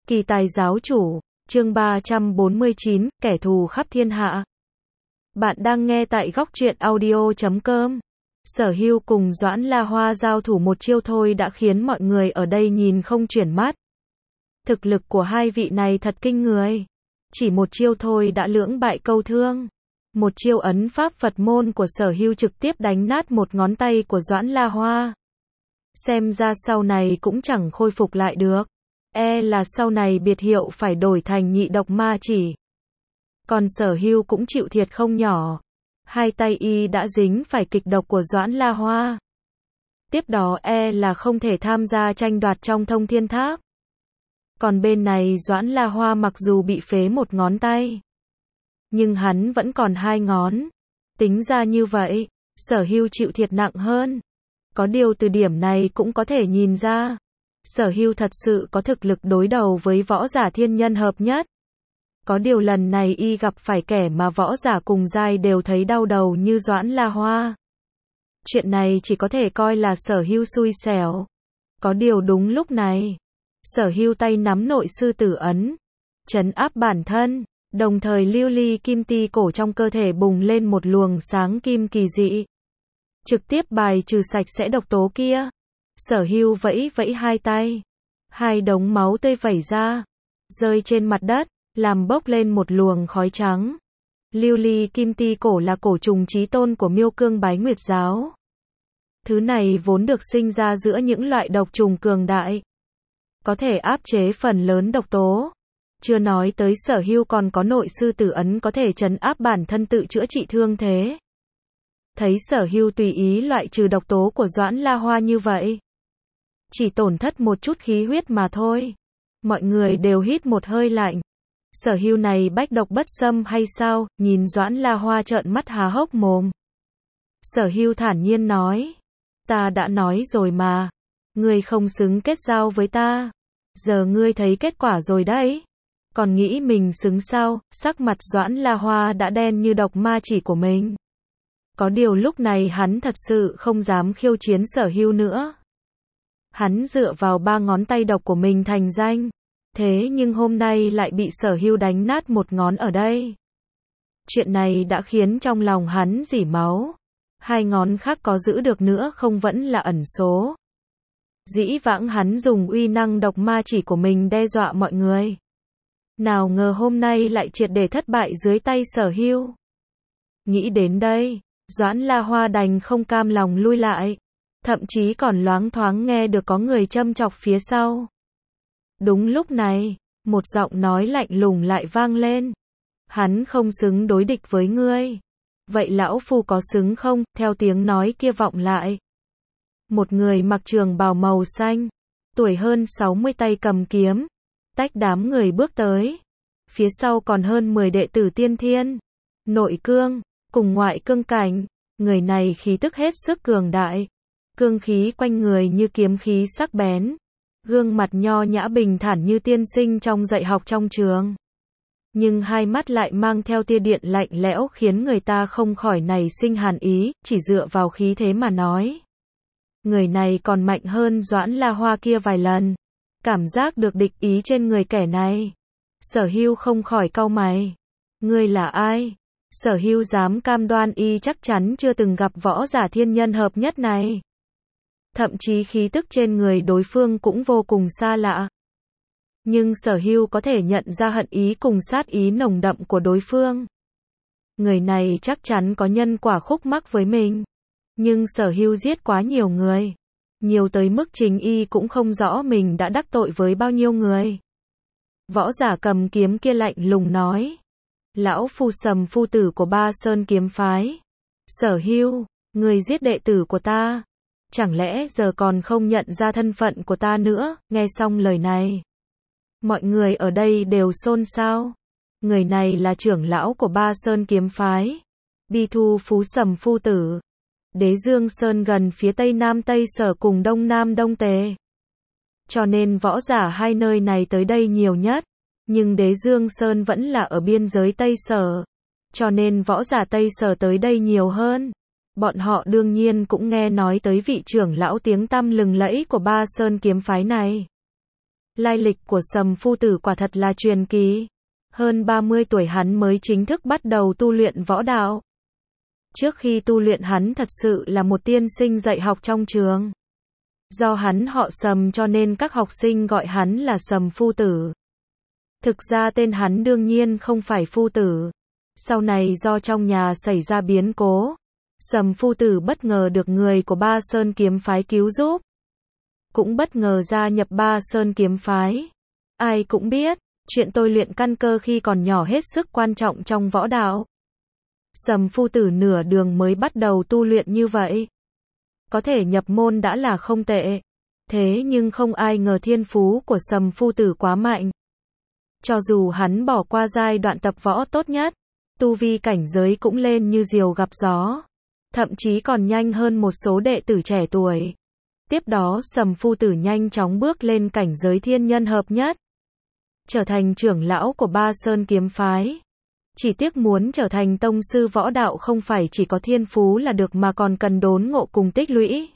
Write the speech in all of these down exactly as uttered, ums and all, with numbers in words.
Kỳ tài giáo chủ, chương ba trăm bốn mươi chín, kẻ thù khắp thiên hạ. Bạn đang nghe tại góc truyện audio chấm com. Sở Hưu cùng Doãn La Hoa giao thủ một chiêu thôi đã khiến mọi người ở đây nhìn không chuyển mắt. Thực lực của hai vị này thật kinh người. Chỉ một chiêu thôi đã lưỡng bại câu thương. Một chiêu ấn pháp Phật môn của Sở Hưu trực tiếp đánh nát một ngón tay của Doãn La Hoa. Xem ra sau này cũng chẳng khôi phục lại được. E là sau này biệt hiệu phải đổi thành nhị độc ma chỉ. Còn Sở Hưu cũng chịu thiệt không nhỏ. Hai tay y đã dính phải kịch độc của Doãn La Hoa. Tiếp đó e là không thể tham gia tranh đoạt trong Thông Thiên Tháp. Còn bên này Doãn La Hoa mặc dù bị phế một ngón tay, nhưng hắn vẫn còn hai ngón. Tính ra như vậy, Sở Hưu chịu thiệt nặng hơn. Có điều từ điểm này cũng có thể nhìn ra, Sở Hưu thật sự có thực lực đối đầu với võ giả thiên nhân hợp nhất. Có điều lần này y gặp phải kẻ mà võ giả cùng giai đều thấy đau đầu như Doãn La Hoa. Chuyện này chỉ có thể coi là Sở Hưu xui xẻo. Có điều đúng lúc này, Sở Hưu tay nắm nội sư tử ấn, trấn áp bản thân, đồng thời lưu ly kim ti cổ trong cơ thể bùng lên một luồng sáng kim kỳ dị, trực tiếp bài trừ sạch sẽ độc tố kia. Sở Hưu vẫy vẫy hai tay, hai đống máu tươi vẩy ra, rơi trên mặt đất, làm bốc lên một luồng khói trắng. Lưu ly kim ti cổ là cổ trùng chí tôn của Miêu Cương Bái Nguyệt giáo. Thứ này vốn được sinh ra giữa những loại độc trùng cường đại, có thể áp chế phần lớn độc tố. Chưa nói tới Sở Hưu còn có nội sư tử ấn có thể trấn áp bản thân tự chữa trị thương thế. Thấy Sở Hưu tùy ý loại trừ độc tố của Doãn La Hoa như vậy, chỉ tổn thất một chút khí huyết mà thôi, mọi người đều hít một hơi lạnh. Sở Hưu này bách độc bất xâm hay sao? Nhìn Doãn La Hoa trợn mắt há hốc mồm. Sở Hưu thản nhiên nói, ta đã nói rồi mà, ngươi không xứng kết giao với ta. Giờ ngươi thấy kết quả rồi đấy. Còn nghĩ mình xứng sao? Sắc mặt Doãn La Hoa đã đen như độc ma chỉ của mình. Có điều lúc này hắn thật sự không dám khiêu chiến Sở Hưu nữa. Hắn dựa vào ba ngón tay độc của mình thành danh. Thế nhưng hôm nay lại bị Sở Hưu đánh nát một ngón ở đây. Chuyện này đã khiến trong lòng hắn rỉ máu. Hai ngón khác có giữ được nữa không vẫn là ẩn số. Dĩ vãng hắn dùng uy năng độc ma chỉ của mình đe dọa mọi người. Nào ngờ hôm nay lại triệt để thất bại dưới tay Sở Hưu. Nghĩ đến đây, Doãn La Hoa đành không cam lòng lui lại. Thậm chí còn loáng thoáng nghe được có người châm chọc phía sau. Đúng lúc này, một giọng nói lạnh lùng lại vang lên. Hắn không xứng đối địch với ngươi. Vậy lão phu có xứng không? Theo tiếng nói kia vọng lại, một người mặc trường bào màu xanh, tuổi hơn sáu mươi tay cầm kiếm, tách đám người bước tới. Phía sau còn hơn mười đệ tử tiên thiên, nội cương, cùng ngoại cương cảnh. Người này khí tức hết sức cường đại. Cương khí quanh người như kiếm khí sắc bén. Gương mặt nho nhã bình thản như tiên sinh trong dạy học trong trường. Nhưng hai mắt lại mang theo tia điện lạnh lẽo khiến người ta không khỏi nảy sinh hàn ý, chỉ dựa vào khí thế mà nói. Người này còn mạnh hơn Doãn La Hoa kia vài lần. Cảm giác được địch ý trên người kẻ này. Sở Hưu không khỏi cau mày. Ngươi là ai? Sở Hưu dám cam đoan y chắc chắn chưa từng gặp võ giả thiên nhân hợp nhất này. Thậm chí khí tức trên người đối phương cũng vô cùng xa lạ. Nhưng Sở Hưu có thể nhận ra hận ý cùng sát ý nồng đậm của đối phương. Người này chắc chắn có nhân quả khúc mắc với mình. Nhưng Sở Hưu giết quá nhiều người. Nhiều tới mức chính y cũng không rõ mình đã đắc tội với bao nhiêu người. Võ giả cầm kiếm kia lạnh lùng nói. Lão phu Sầm phu tử của Ba Sơn kiếm phái. Sở Hưu, người giết đệ tử của ta. Chẳng lẽ giờ còn không nhận ra thân phận của ta nữa? Nghe xong lời này, mọi người ở đây đều xôn xao. Người này là trưởng lão của Ba Sơn kiếm phái, Bi Thu Phú Sầm phu tử. Đế Dương Sơn gần phía tây nam Tây Sở cùng đông nam Đông Tề. Cho nên võ giả hai nơi này tới đây nhiều nhất. Nhưng Đế Dương Sơn vẫn là ở biên giới Tây Sở. Cho nên võ giả Tây Sở tới đây nhiều hơn. Bọn họ đương nhiên cũng nghe nói tới vị trưởng lão tiếng tăm lừng lẫy của Ba Sơn kiếm phái này. Lai lịch của Sầm Phu Tử quả thật là truyền kỳ. Hơn ba mươi tuổi hắn mới chính thức bắt đầu tu luyện võ đạo. Trước khi tu luyện hắn thật sự là một tiên sinh dạy học trong trường. Do hắn họ Sầm cho nên các học sinh gọi hắn là Sầm Phu Tử. Thực ra tên hắn đương nhiên không phải Phu Tử. Sau này do trong nhà xảy ra biến cố, Sầm Phu Tử bất ngờ được người của Ba Sơn kiếm phái cứu giúp. Cũng bất ngờ gia nhập Ba Sơn kiếm phái. Ai cũng biết, chuyện tôi luyện căn cơ khi còn nhỏ hết sức quan trọng trong võ đạo. Sầm Phu Tử nửa đường mới bắt đầu tu luyện như vậy. Có thể nhập môn đã là không tệ. Thế nhưng không ai ngờ thiên phú của Sầm Phu Tử quá mạnh. Cho dù hắn bỏ qua giai đoạn tập võ tốt nhất, tu vi cảnh giới cũng lên như diều gặp gió. Thậm chí còn nhanh hơn một số đệ tử trẻ tuổi. Tiếp đó Sầm Phu Tử nhanh chóng bước lên cảnh giới thiên nhân hợp nhất. Trở thành trưởng lão của Ba Sơn kiếm phái. Chỉ tiếc muốn trở thành tông sư võ đạo không phải chỉ có thiên phú là được mà còn cần đốn ngộ cùng tích lũy.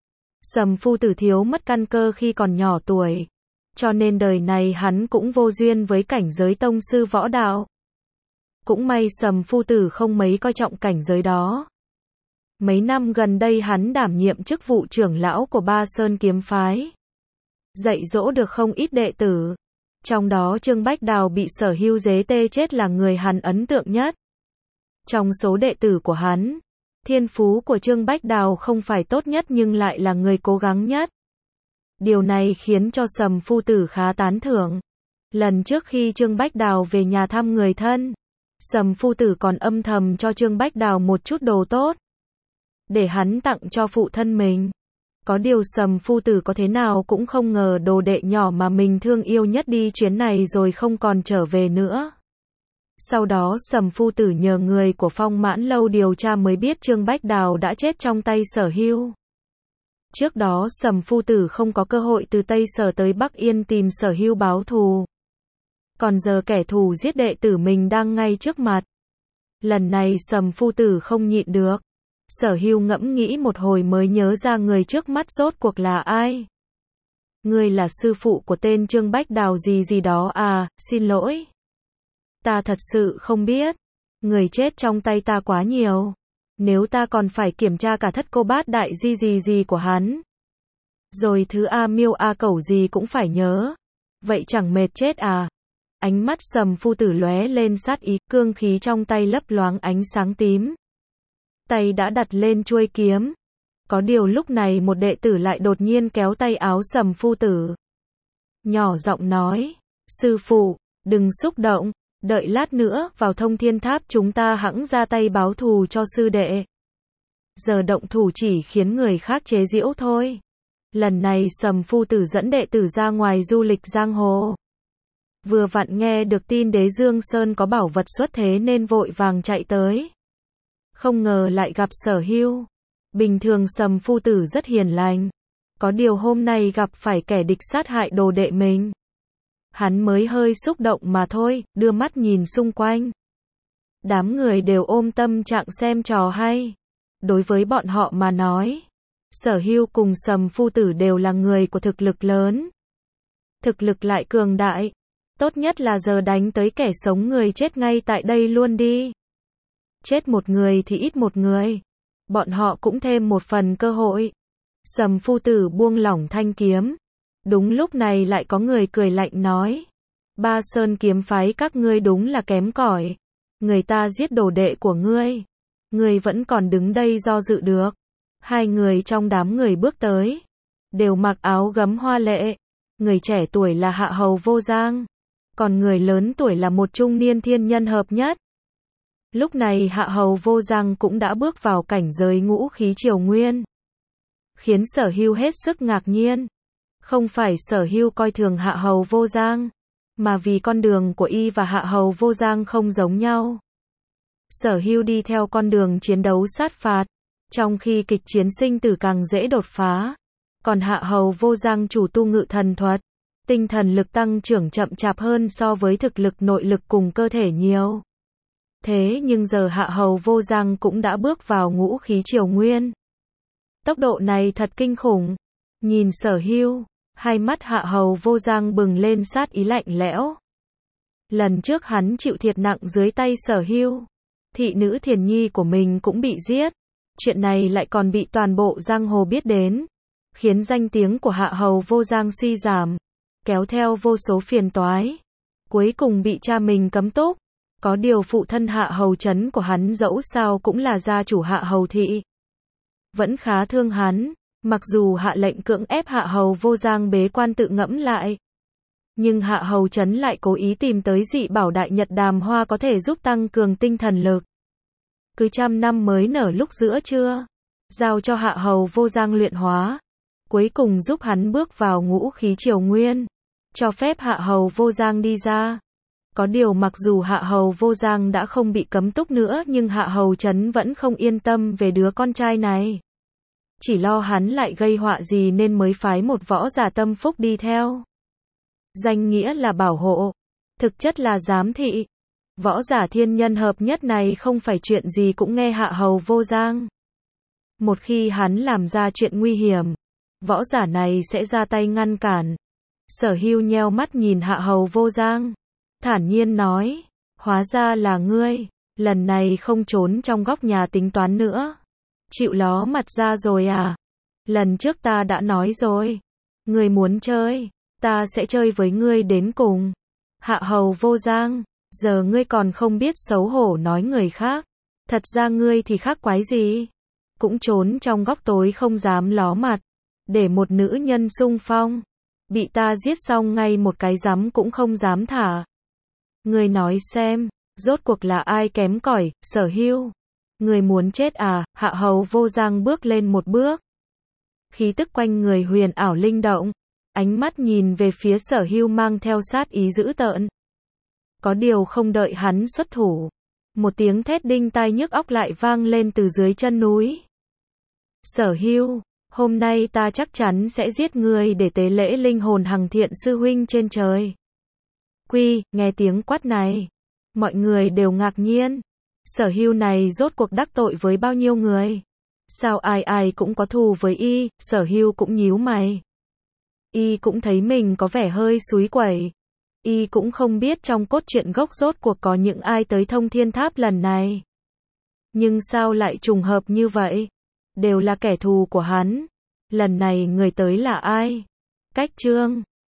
Sầm Phu Tử thiếu mất căn cơ khi còn nhỏ tuổi. Cho nên đời này hắn cũng vô duyên với cảnh giới tông sư võ đạo. Cũng may Sầm Phu Tử không mấy coi trọng cảnh giới đó. Mấy năm gần đây hắn đảm nhiệm chức vụ trưởng lão của Ba Sơn kiếm phái. Dạy dỗ được không ít đệ tử. Trong đó Trương Bách Đào bị Sở Hưu giết tê chết là người hắn ấn tượng nhất. Trong số đệ tử của hắn, thiên phú của Trương Bách Đào không phải tốt nhất nhưng lại là người cố gắng nhất. Điều này khiến cho Sầm Phu Tử khá tán thưởng. Lần trước khi Trương Bách Đào về nhà thăm người thân, Sầm Phu Tử còn âm thầm cho Trương Bách Đào một chút đồ tốt. Để hắn tặng cho phụ thân mình. Có điều Sầm Phu Tử có thế nào cũng không ngờ đồ đệ nhỏ mà mình thương yêu nhất đi chuyến này rồi không còn trở về nữa. Sau đó Sầm Phu Tử nhờ người của Phong Mãn Lâu điều tra mới biết Trương Bách Đào đã chết trong tay Sở Hưu. Trước đó Sầm Phu Tử không có cơ hội từ Tây Sở tới Bắc Yên tìm Sở Hưu báo thù. Còn giờ kẻ thù giết đệ tử mình đang ngay trước mặt. Lần này Sầm Phu Tử không nhịn được. Sở Hưu ngẫm nghĩ một hồi mới nhớ ra người trước mắt rốt cuộc là ai. Ngươi là sư phụ của tên Trương Bách Đào gì gì đó à, xin lỗi. Ta thật sự không biết. Người chết trong tay ta quá nhiều. Nếu ta còn phải kiểm tra cả thất cô bát đại di gì gì của hắn. Rồi thứ A miêu A cẩu gì cũng phải nhớ. Vậy chẳng mệt chết à. Ánh mắt Sầm Phu Tử lóe lên sát ý, cương khí trong tay lấp loáng ánh sáng tím. Tay đã đặt lên chuôi kiếm. Có điều lúc này một đệ tử lại đột nhiên kéo tay áo Sầm Phu Tử. Nhỏ giọng nói, sư phụ, đừng xúc động, đợi lát nữa vào Thông Thiên Tháp chúng ta hẵng ra tay báo thù cho sư đệ. Giờ động thủ chỉ khiến người khác chế giễu thôi. Lần này Sầm Phu Tử dẫn đệ tử ra ngoài du lịch giang hồ. Vừa vặn nghe được tin Đế Dương Sơn có bảo vật xuất thế nên vội vàng chạy tới. Không ngờ lại gặp Sở Hưu. Bình thường Sầm Phu Tử rất hiền lành. Có điều hôm nay gặp phải kẻ địch sát hại đồ đệ mình. Hắn mới hơi xúc động mà thôi, đưa mắt nhìn xung quanh. Đám người đều ôm tâm trạng xem trò hay. Đối với bọn họ mà nói, Sở Hưu cùng Sầm Phu Tử đều là người của thực lực lớn. Thực lực lại cường đại. Tốt nhất là giờ đánh tới kẻ sống người chết ngay tại đây luôn đi. Chết một người thì ít một người. Bọn họ cũng thêm một phần cơ hội. Sầm Phu Tử buông lỏng thanh kiếm. Đúng lúc này lại có người cười lạnh nói. Ba Sơn kiếm phái các ngươi đúng là kém cỏi. Người ta giết đồ đệ của ngươi. Ngươi vẫn còn đứng đây do dự được. Hai người trong đám người bước tới. Đều mặc áo gấm hoa lệ. Người trẻ tuổi là Hạ Hầu Vô Giang. Còn người lớn tuổi là một trung niên thiên nhân hợp nhất. Lúc này Hạ Hầu Vô Giang cũng đã bước vào cảnh giới ngũ khí triều nguyên. Khiến Sở Hưu hết sức ngạc nhiên. Không phải Sở Hưu coi thường Hạ Hầu Vô Giang, mà vì con đường của y và Hạ Hầu Vô Giang không giống nhau. Sở Hưu đi theo con đường chiến đấu sát phạt, trong khi kịch chiến sinh tử càng dễ đột phá. Còn Hạ Hầu Vô Giang chủ tu ngự thần thuật, tinh thần lực tăng trưởng chậm chạp hơn so với thực lực nội lực cùng cơ thể nhiều. Thế nhưng giờ Hạ Hầu Vô Giang cũng đã bước vào ngũ khí triều nguyên. Tốc độ này thật kinh khủng. Nhìn Sở Hưu, Hai mắt Hạ Hầu Vô Giang bừng lên sát ý lạnh lẽo. Lần trước hắn chịu thiệt nặng dưới tay Sở Hưu. Thị nữ Thiền Nhi của mình cũng bị giết. Chuyện này lại còn bị toàn bộ giang hồ biết đến. Khiến danh tiếng của Hạ Hầu Vô Giang suy giảm. Kéo theo vô số phiền toái. Cuối cùng bị cha mình cấm túc. Có điều phụ thân Hạ Hầu Trấn của hắn dẫu sao cũng là gia chủ Hạ Hầu Thị. Vẫn khá thương hắn. Mặc dù hạ lệnh cưỡng ép Hạ Hầu Vô Giang bế quan tự ngẫm lại. Nhưng Hạ Hầu Trấn lại cố ý tìm tới dị bảo đại nhật đàm hoa có thể giúp tăng cường tinh thần lực. Cứ trăm năm mới nở lúc giữa trưa. Giao cho Hạ Hầu Vô Giang luyện hóa. Cuối cùng giúp hắn bước vào ngũ khí triều nguyên. Cho phép Hạ Hầu Vô Giang đi ra. Có điều mặc dù Hạ Hầu Vô Giang đã không bị cấm túc nữa nhưng Hạ Hầu Trấn vẫn không yên tâm về đứa con trai này. Chỉ lo hắn lại gây họa gì nên mới phái một võ giả tâm phúc đi theo. Danh nghĩa là bảo hộ, thực chất là giám thị. Võ giả thiên nhân hợp nhất này không phải chuyện gì cũng nghe Hạ Hầu Vô Giang. Một khi hắn làm ra chuyện nguy hiểm, võ giả này sẽ ra tay ngăn cản. Sở Hưu nheo mắt nhìn Hạ Hầu Vô Giang, thản nhiên nói, hóa ra là ngươi, lần này không trốn trong góc nhà tính toán nữa. Chịu ló mặt ra rồi à? Lần trước ta đã nói rồi. Ngươi muốn chơi, ta sẽ chơi với ngươi đến cùng. Hạ Hầu Vô Giang, giờ ngươi còn không biết xấu hổ nói người khác. Thật ra ngươi thì khác quái gì? Cũng trốn trong góc tối không dám ló mặt. Để một nữ nhân xung phong. Bị ta giết xong ngay một cái rắm cũng không dám thả. Ngươi nói xem, rốt cuộc là ai kém cỏi, Sở Hưu? Người muốn chết à? Hạ Hầu Vô Giang bước lên một bước. Khí tức quanh người huyền ảo linh động. Ánh mắt nhìn về phía Sở Hưu mang theo sát ý dữ tợn. Có điều không đợi hắn xuất thủ. Một tiếng thét đinh tai nhức óc lại vang lên từ dưới chân núi. Sở Hưu, hôm nay ta chắc chắn sẽ giết ngươi để tế lễ linh hồn Hằng Thiện sư huynh trên trời. Quy, nghe tiếng quát này. Mọi người đều ngạc nhiên. Sở Hưu này rốt cuộc đắc tội với bao nhiêu người? Sao ai ai cũng có thù với y? Sở Hưu cũng nhíu mày. Y cũng thấy mình có vẻ hơi xúi quẩy. Y cũng không biết trong cốt truyện gốc rốt cuộc có những ai tới Thông Thiên Tháp lần này. Nhưng sao lại trùng hợp như vậy? Đều là kẻ thù của hắn. Lần này người tới là ai? Cách Trương